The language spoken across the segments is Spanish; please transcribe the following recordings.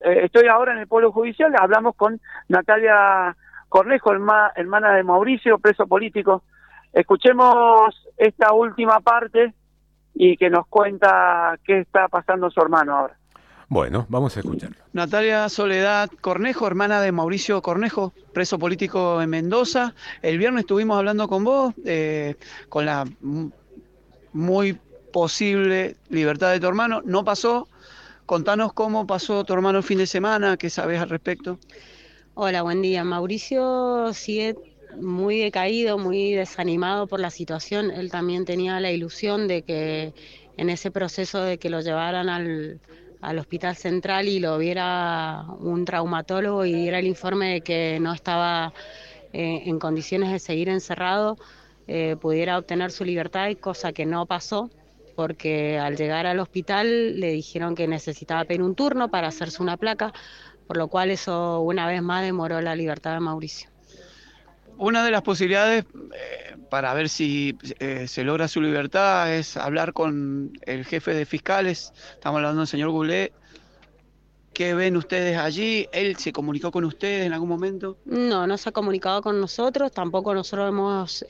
estoy ahora en el Polo Judicial, hablamos con Natalia Cornejo, hermana de Mauricio, preso político. Escuchemos esta última parte y que nos cuenta qué está pasando su hermano ahora. Bueno, vamos a escucharlo. Natalia Soledad Cornejo, hermana de Mauricio Cornejo, preso político en Mendoza. El viernes estuvimos hablando con vos, con la muy posible libertad de tu hermano. No pasó. Contanos cómo pasó tu hermano el fin de semana, qué sabés al respecto. Hola, buen día. Mauricio sigue muy decaído, muy desanimado por la situación. Él también tenía la ilusión de que en ese proceso de que lo llevaran al Hospital Central y lo viera un traumatólogo y diera el informe de que no estaba en condiciones de seguir encerrado, pudiera obtener su libertad, cosa que no pasó, porque al llegar al hospital le dijeron que necesitaba pedir un turno para hacerse una placa, por lo cual eso una vez más demoró la libertad de Mauricio. Una de las posibilidades para ver si se logra su libertad es hablar con el jefe de fiscales. Estamos hablando del señor Goulet. ¿Qué ven ustedes allí? ¿Él se comunicó con ustedes en algún momento? No se ha comunicado con nosotros, tampoco nosotros hemos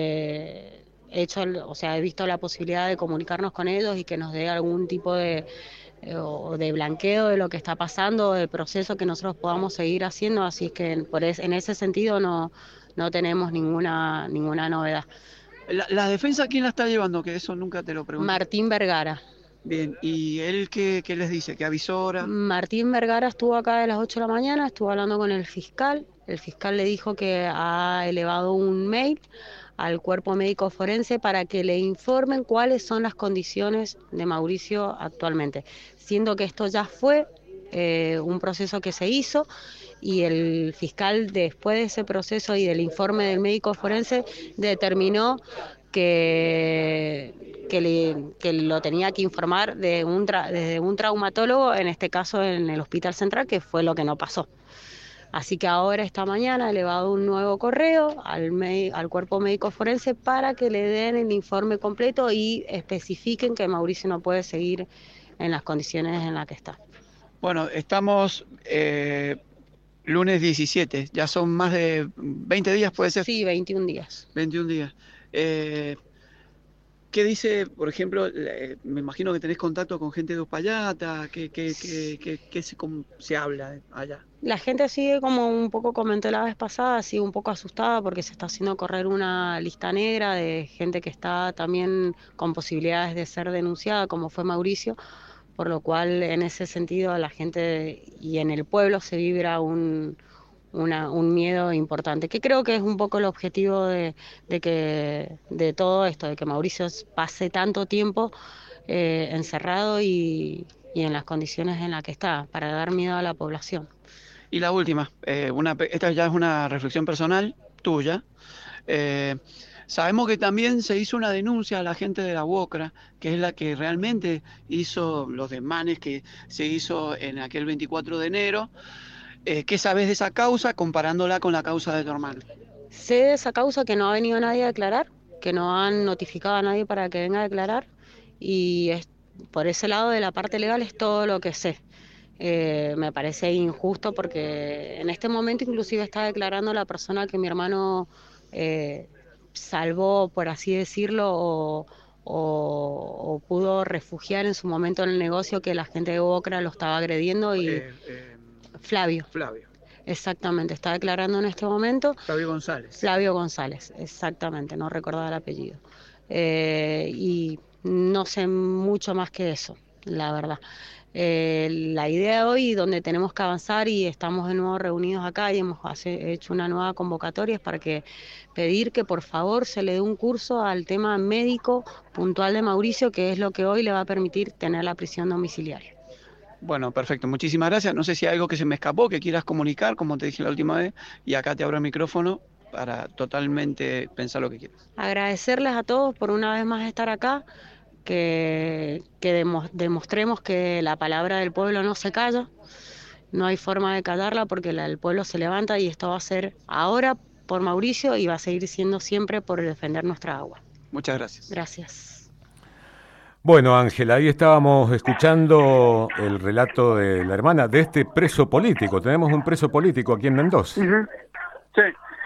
he visto la posibilidad de comunicarnos con ellos y que nos dé algún tipo de blanqueo de lo que está pasando, del proceso que nosotros podamos seguir haciendo, así es que en ese sentido no tenemos ninguna novedad. ¿La defensa quién la está llevando? Que eso nunca te lo pregunté. Martín Vergara. Bien, ¿y él qué les dice? ¿Qué avisó ahora? Martín Vergara estuvo acá de las 8 de la mañana, estuvo hablando con el fiscal le dijo que ha elevado un mail al cuerpo médico forense para que le informen cuáles son las condiciones de Mauricio actualmente, siendo que esto ya fue un proceso que se hizo y el fiscal después de ese proceso y del informe del médico forense determinó que lo tenía que informar desde un traumatólogo, en este caso en el Hospital Central, que fue lo que no pasó. Así que ahora esta mañana ha elevado un nuevo correo al cuerpo médico forense para que le den el informe completo y especifiquen que Mauricio no puede seguir en las condiciones en las que está. Bueno, estamos lunes 17, ya son más de 20 días, ¿puede ser? Sí, 21 días. 21 días. ¿Qué dice, por ejemplo, me imagino que tenés contacto con gente de Uspallata, ¿qué se habla allá? La gente sigue, como un poco comenté la vez pasada, sigue un poco asustada porque se está haciendo correr una lista negra de gente que está también con posibilidades de ser denunciada, como fue Mauricio, por lo cual en ese sentido la gente y en el pueblo se vibra un miedo importante, que creo que es un poco el objetivo de todo esto, de que Mauricio pase tanto tiempo encerrado y en las condiciones en las que está, para dar miedo a la población. Y la última, esta ya es una reflexión personal tuya. Sabemos que también se hizo una denuncia a la gente de la UOCRA, que es la que realmente hizo los desmanes que se hizo en aquel 24 de enero. ¿Qué sabes de esa causa comparándola con la causa de tu hermano? Sé de esa causa que no ha venido nadie a declarar, que no han notificado a nadie para que venga a declarar, y por ese lado de la parte legal es todo lo que sé. Me parece injusto porque en este momento inclusive está declarando la persona que mi hermano salvó, por así decirlo, o pudo refugiar en su momento en el negocio, que la gente de UOCRA lo estaba agrediendo y... Flavio. Exactamente, está declarando en este momento. Flavio González, exactamente, no recordaba el apellido. Y no sé mucho más que eso, la verdad. La idea de hoy, donde tenemos que avanzar y estamos de nuevo reunidos acá y hemos hecho una nueva convocatoria, es para pedir que por favor se le dé un curso al tema médico puntual de Mauricio, que es lo que hoy le va a permitir tener la prisión domiciliaria. Bueno, perfecto, muchísimas gracias. No sé si hay algo que se me escapó, que quieras comunicar, como te dije la última vez, y acá te abro el micrófono para totalmente pensar lo que quieras. Agradecerles a todos por una vez más estar acá, que demostremos que la palabra del pueblo no se calla, no hay forma de callarla porque el pueblo se levanta, y esto va a ser ahora por Mauricio y va a seguir siendo siempre por defender nuestra agua. Muchas gracias. Gracias. Bueno, Ángela, ahí estábamos escuchando el relato de la hermana de este preso político. Tenemos un preso político aquí en Mendoza. Sí.